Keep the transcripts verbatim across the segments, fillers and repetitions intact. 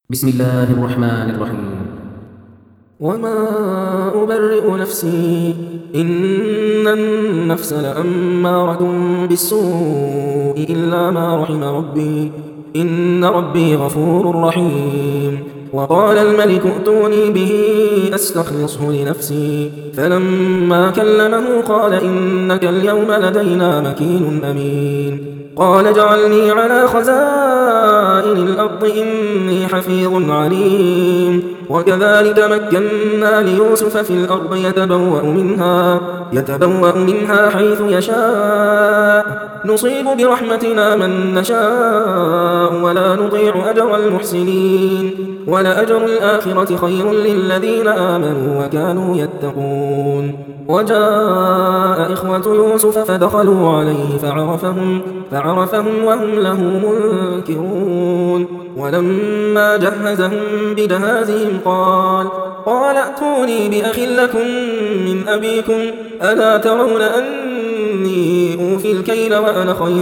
بسم الله الرحمن الرحيم. وما أبرئ نفسي إن النفس لأمارة بالسوء إلا ما رحم ربي إن ربي غفور رحيم. وقال الملك ائتوني به أستخلصه لنفسي فلما كلمه قال إنك اليوم لدينا مكين أمين. قال اجعلني على خزائن الأرض إني حفيظ عليم. وكذلك مكنا ليوسف في الأرض يتبوأ منها, يتبوأ منها حيث يشاء نصيب برحمتنا من نشاء ولا نضيع أجر المحسنين ولأجر الآخرة خير للذين آمنوا وكانوا يتقون. وجاء إخوة يوسف فدخلوا عليه فعرفهم, فعرفهم وهم له منكرون. ولما جهزهم بجهازهم قال قال ائتوني بأخ لكم من أبيكم ألا ترون أني أوفي الكيل وأنا خير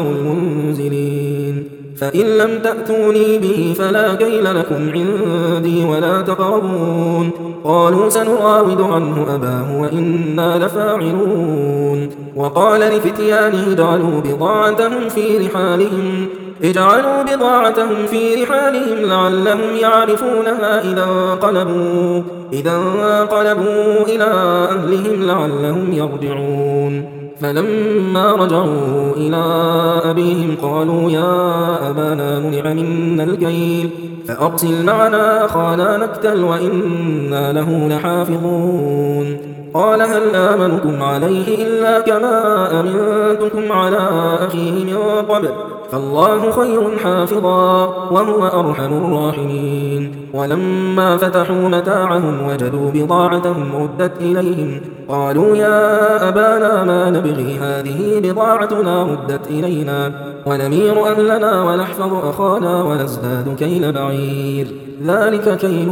المنزلين فإن لم تأتوني به فلا كيل لكم عندي ولا تقربون. قالوا سنراود عنه أباه وإنا لفاعلون. وقال لفتيانه اجعلوا بضاعتهم في رحالهم اجعلوا بضاعتهم في رحالهم لعلهم يعرفونها إذا انقلبوا, إذا انقلبوا إلى أهلهم لعلهم يرجعون. فلما رجعوا إلى أبيهم قالوا يا أبانا منع منا الكيل فأرسل معنا أخانا نكتل وإنا له لحافظون. قال هل آمنكم عليه إلا كما أمنتكم على أخيه من قبل فالله خير حافظا وهو أرحم الراحمين. ولما فتحوا متاعهم وجدوا بضاعتهم ردت إليهم قالوا يا أبانا ما نبغي هذه بضاعتنا ردت إلينا ونمير أهلنا ونحفظ أخانا ونزداد كيل بعير ذلك كيل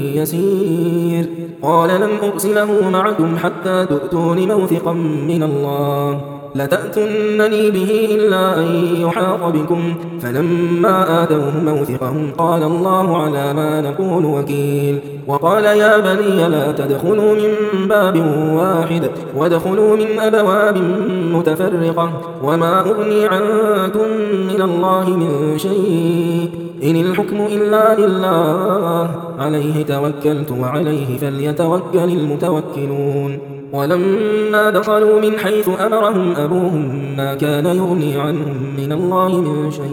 يسير. قال لن أرسله معكم حتى تؤتون موثقا من الله لتأتنني به إلا أن يحاط بكم. فلما آتوه موثقهم قال الله على ما نقول وكيل. وقال يا بني لا تدخلوا من باب واحد وادخلوا من أبواب متفرقة وما أغني عنكم من الله من شيء إن الحكم إلا لله عليه توكلت وعليه فليتوكل المتوكلون. ولما دخلوا من حيث أمرهم أبوهم ما كان يغني عنهم من الله من شيء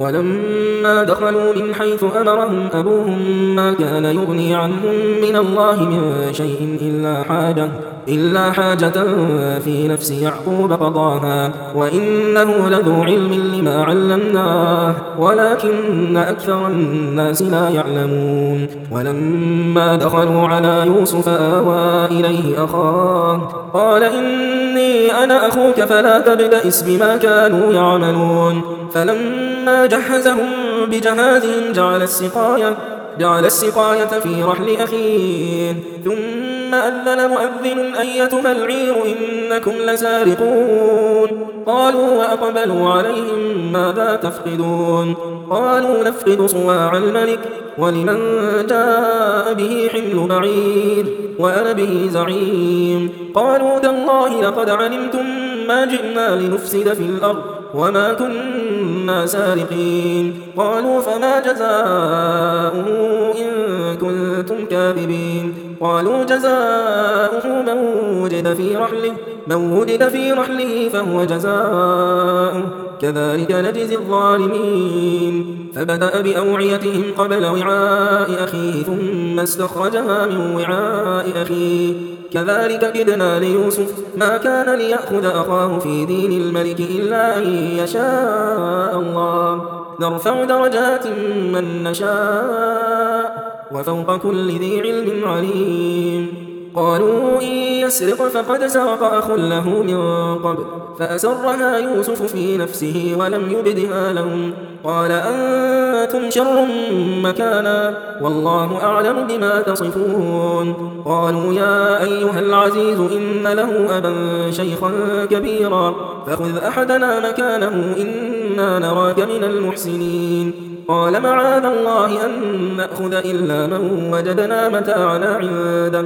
ولما دخلوا من حيث أمرهم أبوهم ما كان يغني عنهم من الله من شيء إلا حاجة إلا حاجة في نفس يعقوب قضاها وإنه لذو علم لما علمناه ولكن أكثر الناس لا يعلمون. ولما دخلوا على يوسف آوى إليه أخاه قال إني أنا أخوك فلا تبتئس بما كانوا يعملون. فلما جهزهم بجهازهم جعل السقاية جعل السقاية في رحل أخيه ثم أذن مؤذن أيتها العير إنكم لسارقون. قالوا وأقبلوا عليهم ماذا تفقدون قالوا نفقد صواع الملك ولمن جاء به حمل بعير وأنا به زعيم. قالوا تالله لقد علمتم ما جئنا لنفسد في الأرض وما كنا سارقين. قالوا فما جزاؤه إن كنتم كاذبين قالوا جزاؤه من وجد في رحله من وجد في رحله فهو جزاؤه كذلك نجزي الظالمين. فبدأ بأوعيتهم قبل وعاء أخيه ثم استخرجها من وعاء أخيه كذلك كدنا ليوسف ما كان ليأخذ أخاه في دين الملك إلا أن يشاء الله نرفع درجات من نشاء وفوق كل ذي علم عليم. قالوا إن يسرق فقد سرق أخ له من قبل فأسرها يوسف في نفسه ولم يبدها لهم قال أنتم شر مكانا والله أعلم بما تصفون. قالوا يا أيها العزيز إن له أبا شيخا كبيرا فخذ أحدنا مكانه إنا نراك من المحسنين. قال معاذ الله أن نأخذ إلا من وجدنا متاعنا عنده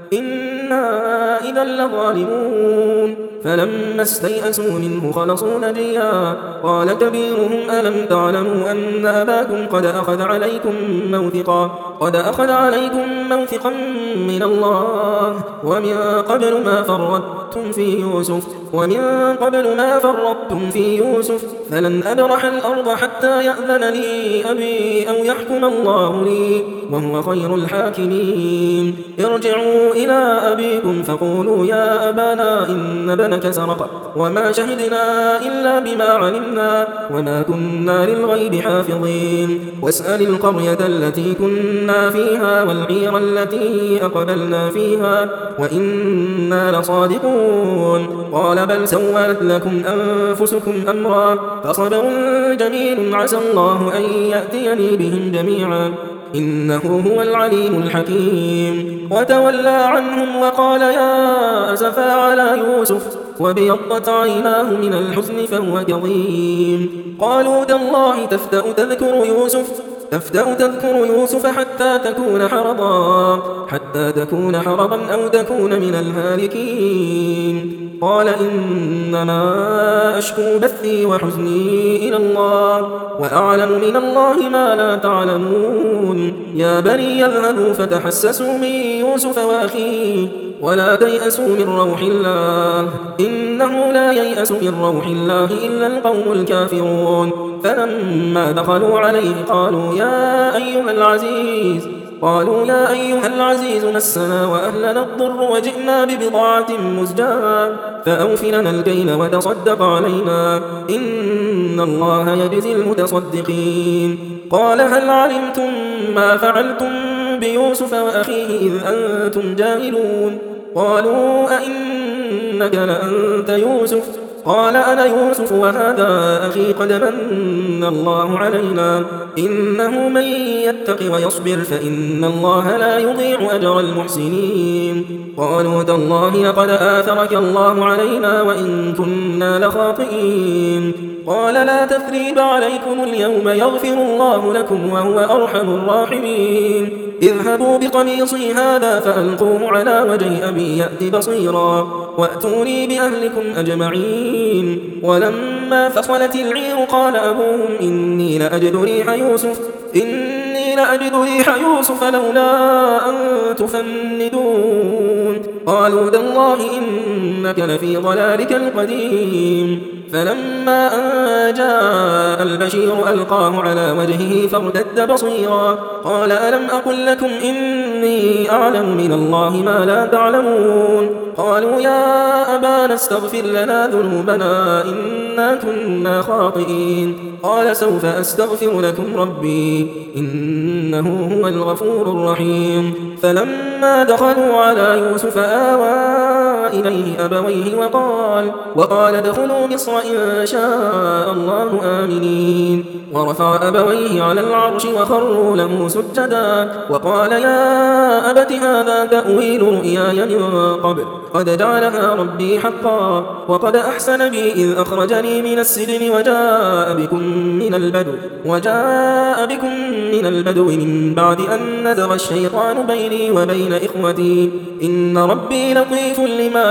إنا إذا لظالمون فلما استيئسوا منه خلصوا نجيا قال كبيرهم ألم تعلموا أن أباكم قد أخذ عليكم موثقا قد أخذ عليكم موثقا من الله ومن قبل ما فرطتم في يوسف ومن قبل ما فرطتم في يوسف فلن أبرح الأرض حتى يأذن لي أبي أو يحكم الله لي وهو خير الحاكمين ارجعوا إلى أبيكم فقولوا يا أبانا إن ابنك سرق وما شهدنا إلا بما علمنا وما كنا للغيب حافظين واسأل القرية التي كنا فيها والعير التي أقبلنا فيها وإنا لصادقون قال بل سولت لكم أنفسكم أمرا فصبر جميل عسى الله أن يأتيني بهم جميعا إنه هو العليم الحكيم وتولى عنهم وقال يا أسفا على يوسف وابيضت عيناه من الحزن فهو كظيم قالوا تالله تفتأ تذكر يوسف تفتأ تذكر يوسف حتى تكون حرضا حتى تكون حرضا أو تكون من الهالكين قال إنما أشكو بثي وحزني إلى الله وأعلم من الله ما لا تعلمون يا بني يذهبوا فتحسسوا من يوسف وأخيه ولا تيأسوا من روح الله إنه لا ييأس من روح الله إلا القوم الكافرون فلما دخلوا عليه قالوا يا أيها العزيز قالوا يا أيها العزيز مسنا وأهلنا الضر وجئنا ببضاعة مزجاة فأوف لنا الكيل وتصدق علينا إن الله يجزي المتصدقين قال هل علمتم ما فعلتم بيوسف وأخيه إذ أنتم جاهلون قالوا أئنك لأنت يوسف قال أنا يوسف وهذا أخي قد من الله علينا إنه من يتق ويصبر فإن الله لا يضيع أجر المحسنين قالوا تالله لقد آثرك الله علينا وإن كنا لخاطئين قال لا تثريب عليكم اليوم يغفر الله لكم وهو أرحم الراحمين اذهبوا بقميصي هذا فألقوه على وجه أبي يأت بصيرا وأتوني بأهلكم أجمعين ولما فصلت العير قال أبوهم إني لأجد ريح يوسف إني لأجد ريح يوسف لولا أن تفندون قالوا تالله إنك لفي ضلالك القديم فلما أن جاء البشير ألقاه على وجهه فارتد بصيرا قال ألم أقل لكم إني أعلم من الله ما لا تعلمون قالوا يا أبانا استغفر لنا ذنوبنا إنا كنا خاطئين قال سوف أستغفر لكم ربي إنه هو الغفور الرحيم فلما دخلوا على يوسف آوى إليه أبويه وقال وقال ادخلوا مصر إن شاء الله آمنين ورفع أبويه على العرش وخروا له سجدا وقال يا أبت هذا تأويل رؤياي من قبل قد جعلها ربي حقا وقد أحسن بي إذ أخرجني من السجن وجاء بكم من البدو وجاء بكم من البدو من بعد أن نزغ الشيطان بيني وبين إخوتي إن ربي لطيف لما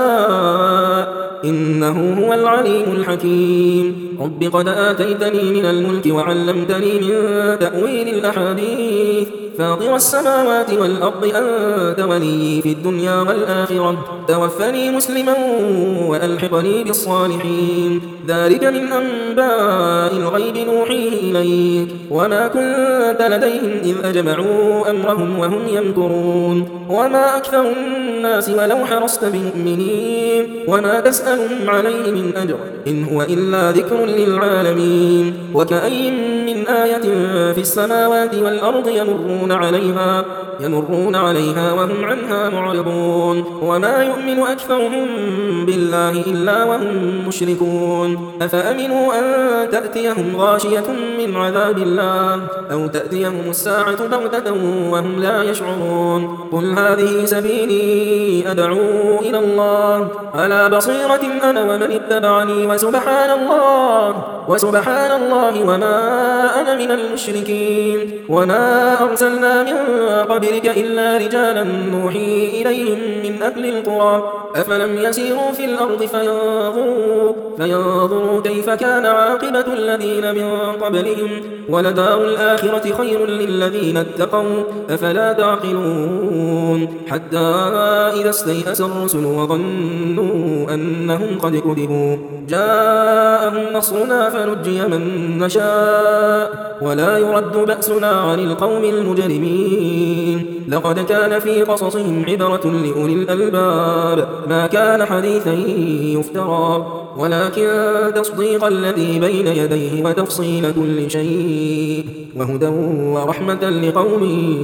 يشاء إنه هو العليم الحكيم رب قد آتيتني من الملك وعلمتني من تأويل الأحاديث فاطر السماوات والأرض أنت ولي في الدنيا والآخرة توفني مسلما وألحقني بالصالحين ذلك من أنباء الغيب نوحيه إليك وما كنت لديهم إذ أجمعوا أمرهم وهم يمكرون وما أكثر الناس ولو حرصت بمؤمنين وما تسألهم عليه من أجر إن هو إلا ذكر للعالمين وكأي من آية في السماوات والأرض يمرون عليها يمرون عليها وهم عنها معرضون وما يؤمن أكثرهم بالله إلا وهم مشركون أفأمنوا أن تأتيهم غاشية من عذاب الله أو تأتيهم الساعة بغتة وهم لا يشعرون قل هذه سبيلي أدعو إلى الله على بصيرة أنا ومن اتبعني وسبحان الله وسبحان الله وما أنا من المشركين وما أرسلنا من قبلك إلا رجالا نوحي إليهم من أهل القرى أفلم يسيروا في الأرض فينظروا, فينظروا كيف كان عاقبة الذين من قبلهم ولدار الآخرة خير للذين اتقوا أفلا تعقلون حتى إذا استيأس الرسل وظنوا أنهم قد كذبوا جاءهم نصرنا فنجي من نشاء ولا يرد بأسنا عن القوم المجرمين لقد كان في قصصهم عبرة لأولي الألباب ما كان حديثا يفترى ولكن تصديق الذي بين يديه وتفصيل كل شيء وهدى ورحمة لقوم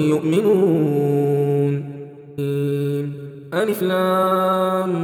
يؤمنون ألف لام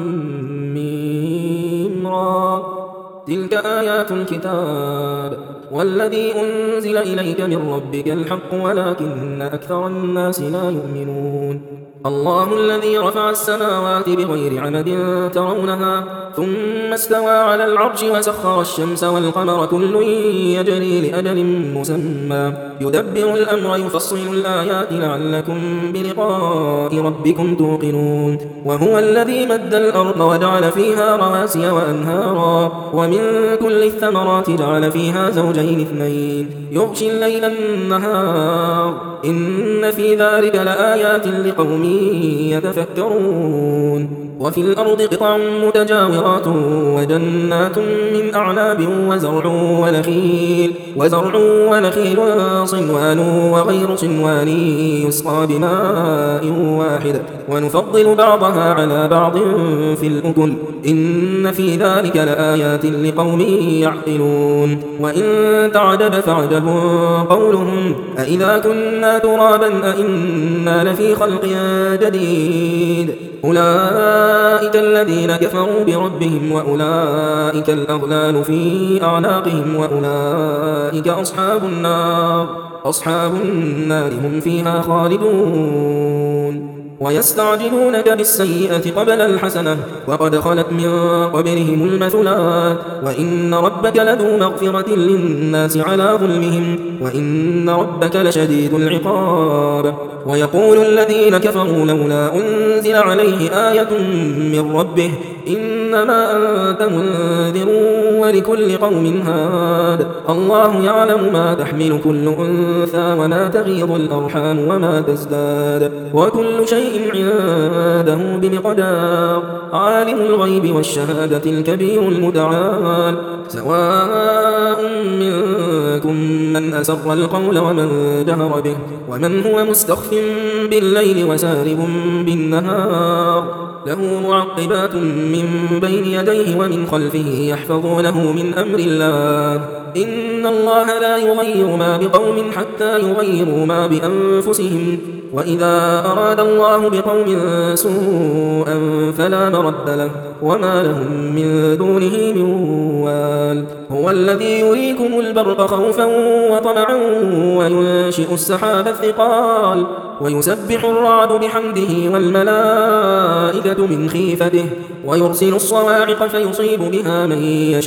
ميم را تلك آيات الكتاب والذي أنزل إليك من ربك الحق ولكن أكثر الناس لا يؤمنون الله الذي رفع السماوات بغير عمد ترونها ثم استوى على العرش وسخر الشمس والقمر كل يجري لأجل مسمى يدبر الأمر يفصل الآيات لعلكم بلقاء ربكم توقنون وهو الذي مد الأرض وجعل فيها رواسي وأنهارا ومن كل الثمرات جعل فيها زوجين اثنين يغشي الليل النهار إن في ذلك لآيات لقوم يتفكرون وفي الأرض قطع متجاورات وجنات من أعناب وزرع ونخيل وزرع ونخيل صنوان وغير صنوان يسقى بماء واحد ونفضل بعضها على بعض في الأكل إن في ذلك لآيات لقوم يعقلون وإن تعجب فعجب قولهم أإذا كنا ترابا أإنا لفي خلق جديد أولئك الذين كفروا بربهم وأولئك الأغلال في أعناقهم وأولئك أصحاب النار أصحاب النار هم فيها خالدون ويستعجلونك بالسيئة قبل الحسنة وقد خلت من قبلهم المثلات وإن ربك لذو مغفرة للناس على ظلمهم وإن ربك لشديد العقاب ويقول الذين كفروا لولا أنزل عليه آية من ربه إنما أنت منذر ولكل قوم هاد الله يعلم ما تحمل كل أنثى وما تغيض الأرحام وما تزداد وكل شيء عنده بمقدار عالم الغيب والشهادة الكبير المتعال سواء منكم من أسر القول ومن جهر به ومن هو مستخف بالليل وسارب بالنهار له معقبات من بين يديه ومن خلفه يحفظونه من أمر الله إن الله لا يغير ما بقوم حتى يغيروا ما بأنفسهم وإذا أراد الله بقوم سوءا فلا مرد له وما لهم من دونه من وال هو الذي يريكم البرق خوفا وطمعا وينشئ السحاب الثقال ويسبح الرعد بحمده والملائكة من خيفته ويرسل الصواعق فيصيب بها من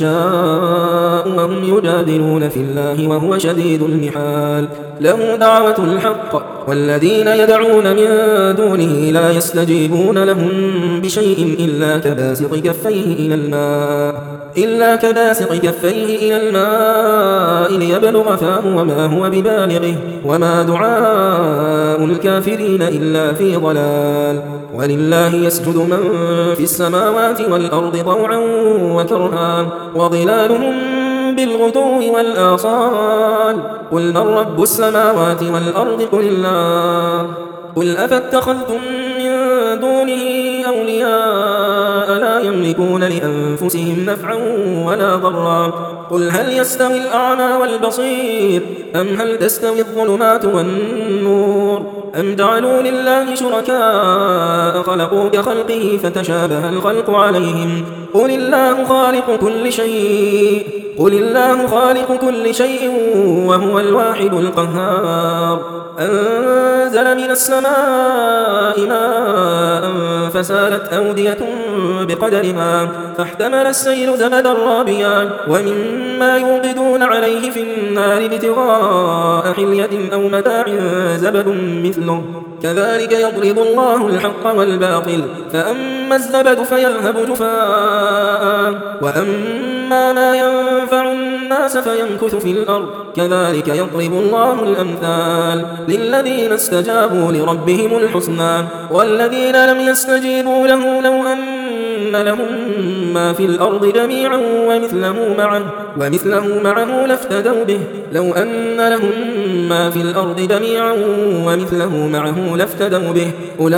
يشاء وهم يجادلون في الله وهو شديد المحال له دعوة الحق والذين يدعون من دونه لا يستجيبون لهم بشيء إلا كباسط كفيه إلى الماء إلا كباسط كفيه إلى الماء ليبلغ فاه وما هو ببالغه وما دعاء الكافرين إلا في ضلال ولله يسجد من في السماوات والأرض طوعا وكرها وظلالهم بالغدو والآصال قل من رب السماوات والأرض قل الله قل أفاتخذتم من دونه أولياء لا يملكون لأنفسهم نفعا ولا ضرا قل هل يستوي الأعمى والبصير أم هل تستوي الظلمات والنور أم جعلوا لله شركاء خلقوا كخلقه فتشابه الخلق عليهم قل الله خالق كل شيء قل الله خالق كل شيء وهو الواحد القهار أنزل أنزل من السماء ماء فسالت أودية بقدرها فاحتمل السيل زبدا رابيا ومما يوقدون عليه في النار ابتغاء حلية أو متاع زبد مثله كذلك يضرب الله الحق والباطل فأما الزبد فيذهب جفاء وأما ما ينفع الناس فيمكث في الأرض كذلك يضرب الله الأمثال للذين استجابوا لربهم الحسنى والذين لم يستجيبوا له لو أن لهم ما في الأرض جميعا ومثله معه, ومثله معه لافتدوا به لو أن لهم ما في الأرض جميعا ومثله معه لافتدوا به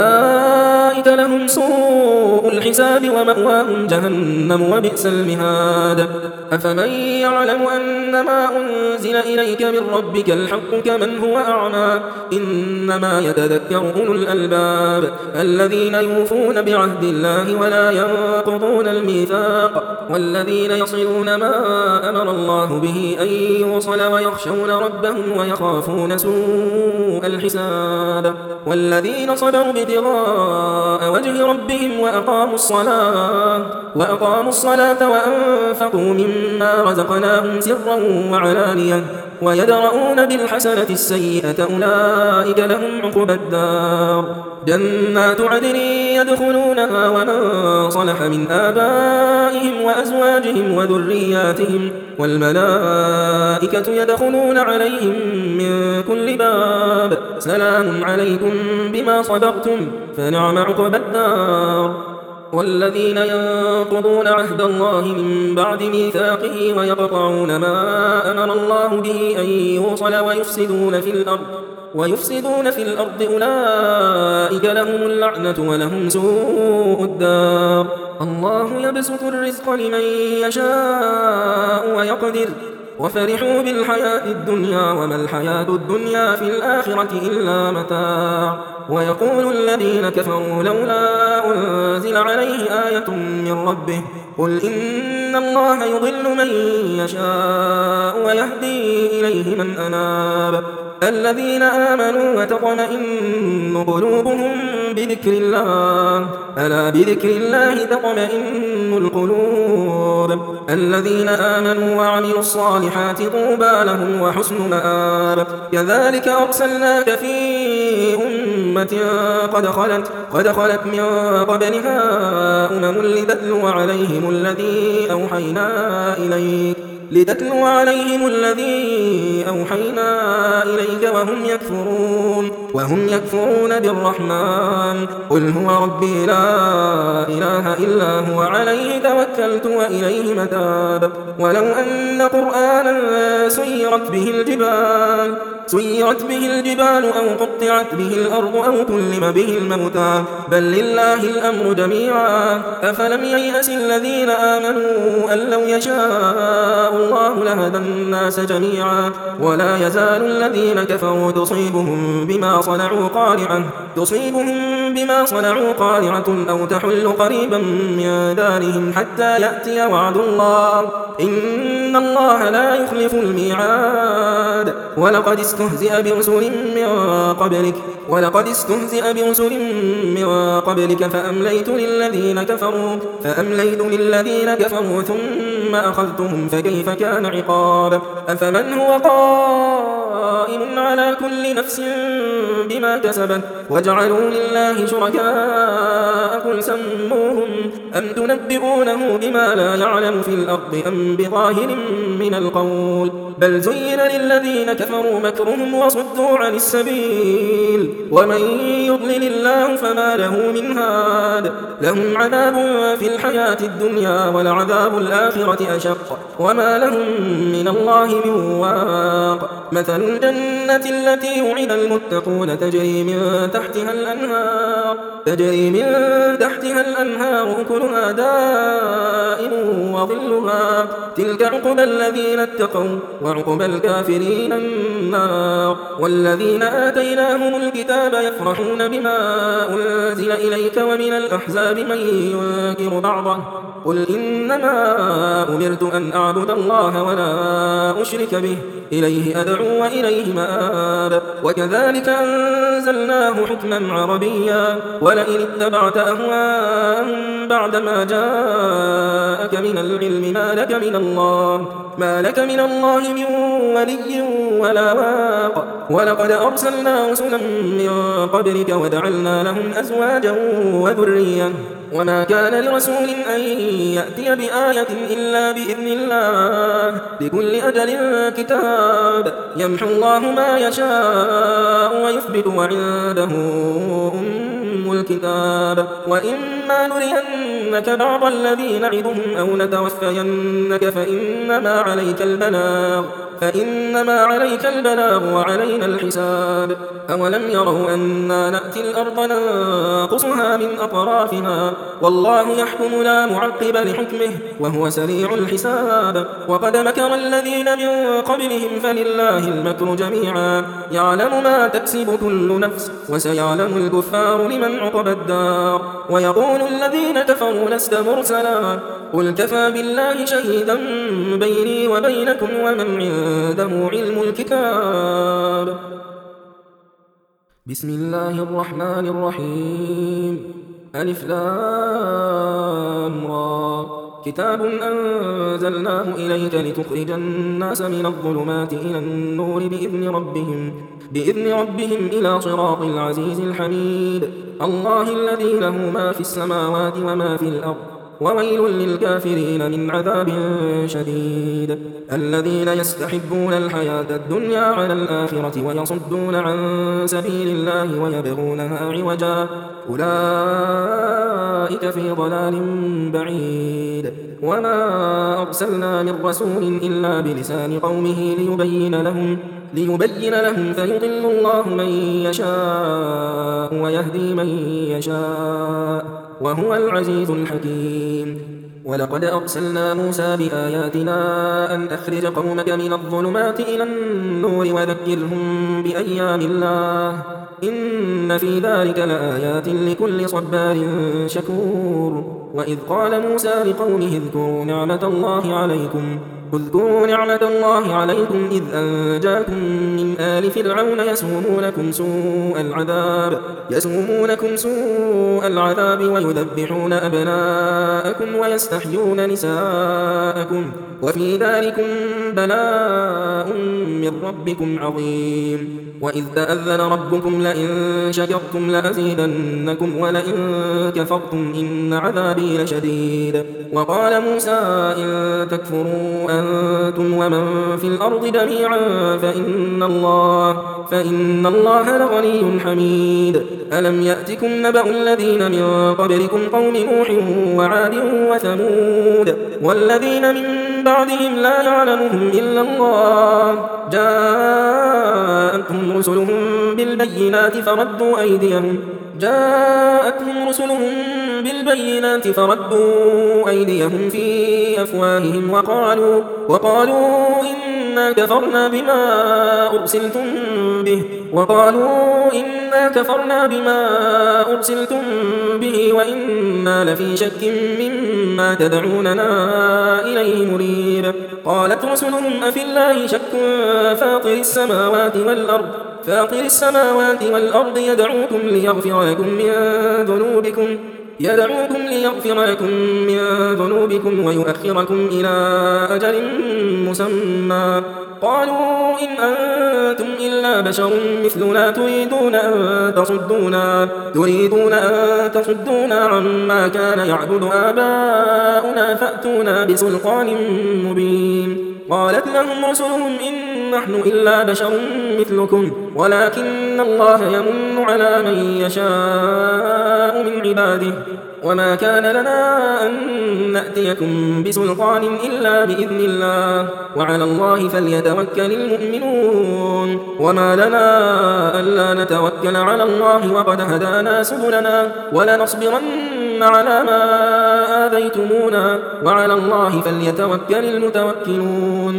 أولئك لهم سوء الحساب ومأواهم جهنم وبئس المهاد أفمن يعلم أن ما أنزل إليك من ربك الحق كمن هو أعمى إنما يتذكر أولو الألباب الذين يوفون بعهد الله ولا ينقضون الميثاق والذين يصلون ما أمر الله به أن يوصل ويخشون ربهم ويخافون سوء الحساب والذين صبروا ابتغاء وجه ربهم وأقاموا الصلاة وأقاموا الصلاة وأنفقوا مما رزقناهم سرا وعلانية ويدرؤون بالحسنة السيئة أولئك لهم عقبى الدار جنات عدن يدخلونها ومن صلح من آبائهم وأزواجهم وذرياتهم والملائكة يدخلون عليهم من كل باب سلام عليكم بما صبرتم فنعم عقبى الدار والذين ينقضون عهد الله من بعد ميثاقه ويقطعون ما أمر الله به أن يوصل ويفسدون في الأرض ويفسدون في الأرض أولئك لهم اللعنة ولهم سوء الدار الله يبسط الرزق لمن يشاء ويقدر وفرحوا بالحياة الدنيا وما الحياة الدنيا في الآخرة إلا متاع ويقول الذين كفروا لولا أنزل عليه آية من ربه قل إن الله يضل من يشاء ويهدي إليه من أناب الذين آمنوا وتطمئن قلوبهم بذكر الله ألا بذكر الله تطمئن القلوب الذين آمنوا وعملوا الصالحات طوبى لهم وحسن مآب كذلك أرسلناك في أمة قد خلت قد خلت من قبلها أمم لتتلو عليهم الذي أوحينا إليك لتتلو عليهم الذي أوحينا إليك وهم يكفرون وهم يكفرون بالرحمن قل هو ربي لا إله إلا هو عليه توكلت وإليه متاب ولو أن قرآنا سيرت به الجبال سيرت به الجبال أو قطعت به الأرض أو كلم به الموتى بل لله الأمر جميعا أفلم ييأس الذين آمنوا أن لو يشاء الله لهدى الناس جميعا ولا يزال الذين كفروا تصيبهم بما صنعوا قارعة تصيبهم بما صنعوا قارعة أو تحل قريبا من دارهم حتى يأتي وعد الله إن الله لا يخلف الميعاد ولقد استهزئ برسل من قبلك ولقد استهزئ برسل من قبلك فأمليت للذين كفروا فأمليت للذين كفروا ثم أخذتهم فكيف كان عقاب أفمن هو قائم على كل نفس بما كسبت وجعلوا لله شركاء قل سموهم أم تنبئونه بما لا يعلم في الأرض أم بظاهر من القول بل زين للذين كفروا مكرهم وصدوا عن السبيل ومن يضلل الله فما له من هاد لهم عذاب في الحياة الدنيا ولعذاب الآخرة أشق وما لهم من الله من واق مثل الجنة التي وعد المتقون تجري من تحتها الأنهار تجري من تحتها الأنهار أكلها دائم وظلها تلك عقبى الذين اتقوا وعقبى الكافرين النار. والذين آتيناهم الكتاب يفرحون بما أنزل إليك ومن الأحزاب من ينكر بعضه قل إنما أمرت أن أعبد الله ولا أشرك به إليه أدعو وإليه مآب. وكذلك أنزلناه حكما عربيا ولئن اتبعت أهواءهم بعدما جاءك من العلم ما لك من الله ما لك من الله من ولي ولا واق. ولقد أرسلنا رسلا من قبلك وجعلنا لهم أزواجا وذرية وما كان لرسول أن يأتي بآية إلا بإذن الله لكل أجل كتاب يمحو الله ما يشاء ويثبت وعنده أم الكتاب. وإما نرينك بعض الذي نعدهم أو نتوفينك فإنما عليك البلاغ فإنما عليك البلاغ وعلينا الحساب. أولم يروا أنا نأتي الأرض ننقصها من أطرافها والله يحكم لا معقب لحكمه وهو سريع الحساب. وقد مكر الذين من قبلهم فلله المكر جميعا يعلم ما تكسب كل نفس وسيعلم الكفار لمن عقبى الدار. ويقول الذين كفروا لست مرسلا قل كفى بالله شهيدا بيني وبينكم ومن عنده علم الكتاب. بسم الله الرحمن الرحيم ألف لام را كتاب أنزلناه إليك لتخرج الناس من الظلمات إلى النور بإذن ربهم بإذن ربهم إلى صراط العزيز الحميد. الله الذي له ما في السماوات وما في الأرض وويل للكافرين من عذاب شديد. الذين يستحبون الحياة الدنيا على الآخرة ويصدون عن سبيل الله ويبغونها عوجا أولئك في ضلال بعيد. وما أرسلنا من رسول إلا بلسان قومه ليبين لهم ليبين لهم فيضل الله من يشاء ويهدي من يشاء وهو العزيز الحكيم. ولقد أرسلنا موسى بآياتنا أن أخرج قومك من الظلمات إلى النور وذكرهم بأيام الله إن في ذلك لآيات لكل صبار شكور. وإذ قال موسى لقومه اذكروا نعمة الله عليكم اذكروا نعمة الله عليكم إذ أنجاكم من آل فرعون يسومونكم سوء العذاب يسومونكم سوء العذاب ويذبحون أبناءكم ويستحيون نساءكم وفي ذلكم بلاء من ربكم عظيم. وإذ تأذن ربكم لئن شكرتم لأزيدنكم ولئن كفرتم إن عذابي لشديد. وقال موسى إن تكفروا أنتم ومن في الأرض جميعا فإن الله فإن الله لغني حميد. ألم يأتكم نبأ الذين من قبلكم قوم نوح وعاد وثمود والذين من بعدهم لا يعلمهم إلا الله جاءتهم رسلهم بالبينات فردوا أيديهم جاءتهم رسلهم بالبينات فردوا أيديهم في أفواههم وقالوا وقالوا إنا كفرنا بما أرسلتم به وقالوا إنا كفرنا بما أرسلتم به وإنا لفي شك مما تدعوننا إليه مريب. قالت رسلهم أفي الله شك فاطر السماوات والأرض فاطر السماوات والأرض يدعوكم ليغفر لكم من ذنوبكم يدعوكم ليغفر لكم من ذنوبكم ويؤخركم إلى أجل مسمى. قالوا إن أنتم إلا بشر مثلنا تريدون أن تصدونا تريدون أن تصدونا عما كان يعبد آباؤنا فأتونا بسلطان مبين. قالت لهم رسلهم إن نحن إلا بشر مثلكم ولكن الله يمن على من يشاء من عباده وما كان لنا أن نأتيكم بسلطان إلا بإذن الله وعلى الله فليتوكل المؤمنون. وما لنا ألا نتوكل على الله وقد هدانا سبلنا ولنصبرن على ما آذيتمونا وعلى الله فليتوكل المتوكلون.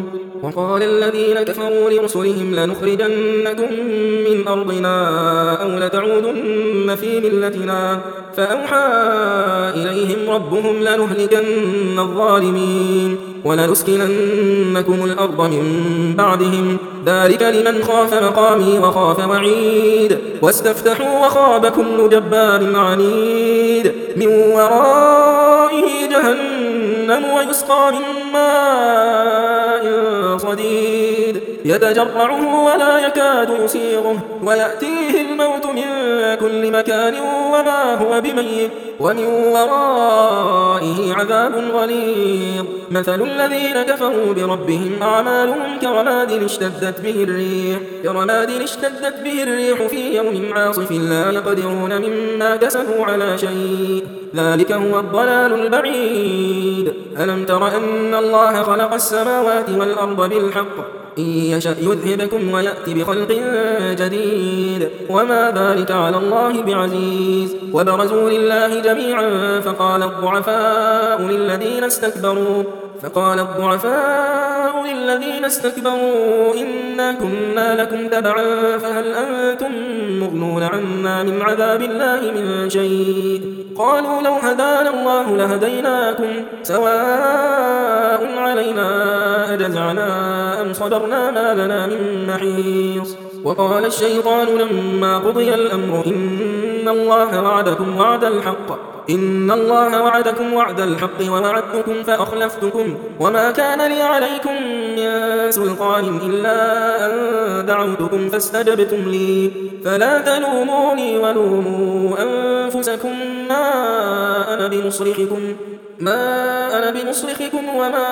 وقال الذين كفروا لرسلهم لنخرجنكم من أرضنا أو لتعودن في ملتنا فأوحى إليهم ربهم لنهلكن الظالمين ولنسكننكم الأرض من بعدهم ذلك لمن خاف مقامي وخاف وعيد واستفتحوا وخاب كل جبار عنيد من ورائه جهنم ويسقى من ماء صديد يتجرعه ولا يكاد يسيغه ويأتيه الموت من كل مكان وما هو بميت ومن ورائه عذاب غليظ مثل الذين كفروا بربهم أعمالهم كرماد اشتدت به الريح كرماد اشتدت به الريح في يوم عاصف لا يقدرون مما كسبوا على شيء ذلك هو الضلال البعيد ألم تر أن الله خلق السماوات والأرض بالحق إن يشأ يذهبكم ويأتي بخلق جديد وما ذلك على الله بعزيز وبرزوا لله جميعا فقال الضعفاء للذين استكبروا فقال الضعفاء للذين استكبروا إنا كنا لكم تبعا فهل أنتم مغنون عنا من عذاب الله من شيء قالوا لو هدانا الله لهديناكم سواء علينا أجزعنا أم صبرنا ما لنا من محيص وقال الشيطان لما قضي الأمر إن الله وعدكم وعد الحق إن الله وعدكم وعد الحق ووعدتكم فأخلفتكم وما كان لي عليكم من سلطان إلا أن دعوتكم فاستجبتم لي فلا تلوموني ولوموا أنفسكم ما أنا بمصرخكم ما أنا بمصرخكم وما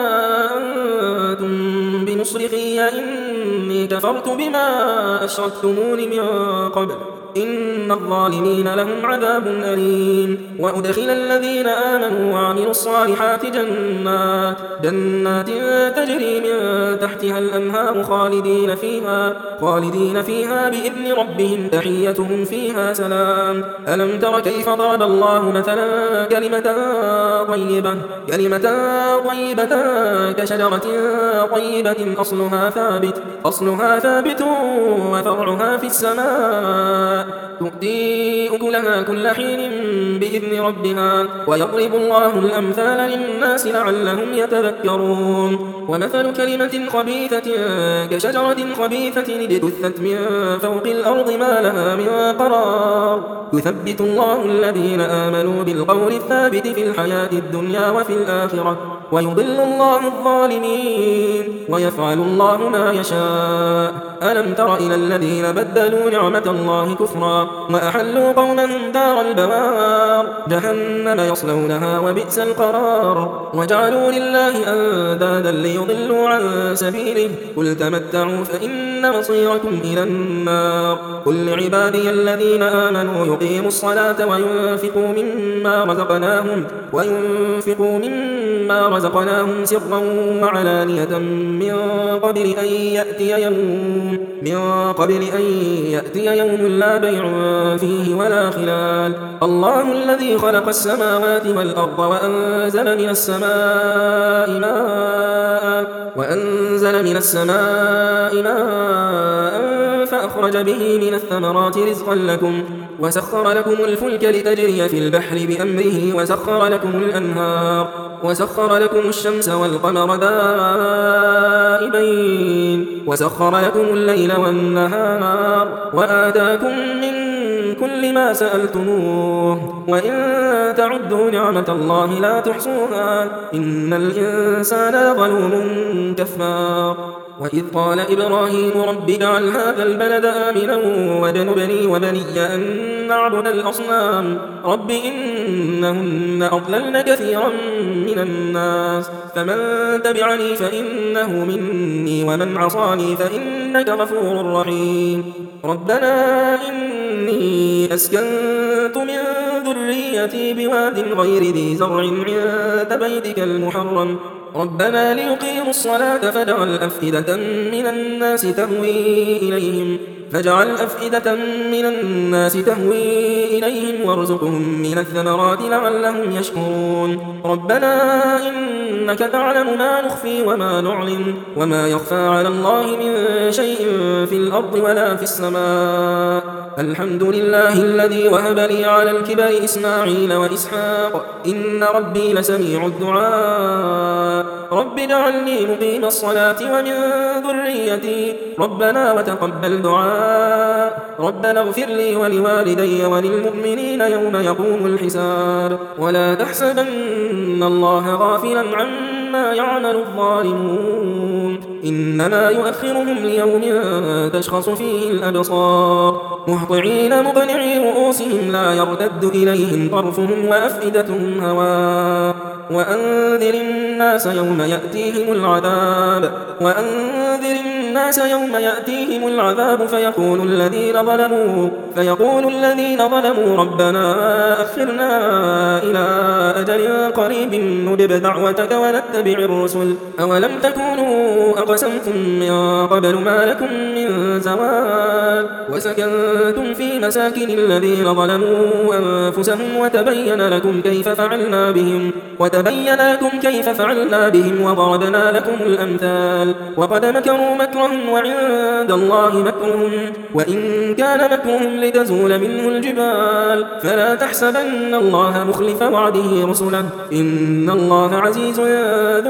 أنتم بمصرخي إني كفرت بما أشركتمون من قبل إن الظالمين لهم عذاب أليم وأدخل الذين آمنوا وعملوا الصالحات جنات جنات تجري من تحتها الأنهار خالدين فيها خالدين فيها بإذن ربهم تحيتهم فيها سلام ألم تر كيف ضرب الله مثلا كلمة طيبة كلمة طيبة كشجرة طيبة أصلها ثابت أصلها ثابت وفرعها في السماء تؤتي أكلها كل حين بإذن ربها ويضرب الله الأمثال للناس لعلهم يتذكرون ومثل كلمة خبيثة كشجرة خبيثة اجتثت من فوق الأرض ما لها من قرار يثبت الله الذين آمنوا بالقول الثابت في الحياة الدنيا وفي الآخرة ويضل الله الظالمين ويفعل الله ما يشاء ألم تر إلى الذين بدلوا نعمة الله كفرا وأحلوا قومهم دار البوار جهنم يصلونها وبئس القرار وجعلوا لله أندادا ليضلوا عن سبيله قل تمتعوا فإن مصيركم إلى النار قل لعبادي الذين آمنوا يقيموا الصلاة وينفقوا مما رزقناهم وينفقوا مما رزقناهم سرا وعلانية من قبل أن يأتي يوم من قبل أن يأتي يوم لا بيع فيه ولا خلال الله الذي خلق السماوات والأرض وأنزل من السماء ماء وأنزل من السماء ماء فأخرج به من الثمرات رزقا لكم وسخر لكم الفلك لتجري في البحر بأمره وسخر لكم الأنهار وسخر لكم الشمس والقمر دائبين وسخر لكم الليل والنهار وآتاكم من كل ما سألتموه وإن تعدوا نعمة الله لا تحصوها إن الإنسان لظلوم كفار وإذ قال إبراهيم رب اجعل هذا البلد آمنا واجنبني وبني أن نعبد الأصنام رب إنهن أضللن كثيرا من الناس فمن تبعني فإنه مني ومن عصاني فإنك غفور رحيم ربنا إني أسكنت من ذريتي بواد غير ذي زرع عند بيتك المحرم ربنا ليقيموا الصلاة فاجعل أفئدة من الناس تهوي إليهم فاجعل أفئدة من الناس تهوي إليهم وارزقهم من الثمرات لعلهم يشكرون ربنا إنك تعلم ما نخفي وما نعلن وما يخفى على الله من شيء في الأرض ولا في السماء الحمد لله الذي وهب لي على الكبر إسماعيل وإسحاق إن ربي لسميع الدعاء رب اجعلني مقيم الصلاة ومن ذريتي ربنا وتقبل دعاء ربنا اغفر لي ولوالدي وللمؤمنين يوم يقوم الحساب ولا تحسبن الله غافلا عما يعمل الظالمون إنما يؤخرهم ليوم تشخص فيه الأبصار مهطعين مقنعي رؤوسهم لا يرتد إليهم طرفهم وأفئدتهم هواء وأنذر الناس يوم يأتيهم العذاب وأنذر الناس يوم يأتيهم العذاب فيقول الذين ظلموا فيقول الذين ظلموا ربنا أخرنا إلى أجل قريب نجب دعوتك ونتبع الرسل أولم تكونوا أقسمتم من قبل ما لكم من زوال وسكنتم في مساكن الذين ظلموا أنفسهم وتبين لكم كيف فعلنا بهم وتبين لكم كيف فعلنا بهم وضربنا لكم الأمثال وقد مكروا مكرهم وعند الله مكرهم وإن كان مكرهم لتزول منه الجبال فلا تحسبن الله مخلف وعده رسله إن الله عزيز ذو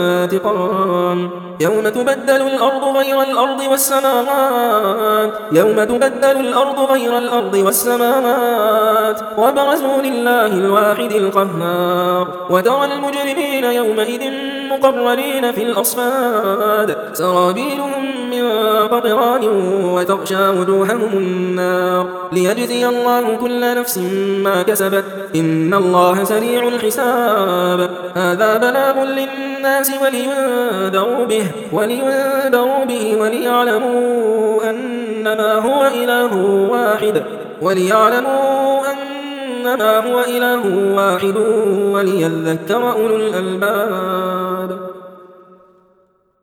انتقام يوم تبدل الأرض غير الأرض والسماوات يوم تبدل الأرض غير الأرض والسماوات وبرزوا لله الواحد القهار وترى المجرمين يومئذ مقرنين في الأصفاد سرابيلهم من قطران وتغشى وجوههم النار ليجزي الله كل نفس ما كسبت إن الله سريع الحساب هذا بلاغ للناس ولينذروا به ولينذروا به وليعلموا أنما هو إله واحد وليعلموا أنما هو إله واحد وليذكر أولو الألباب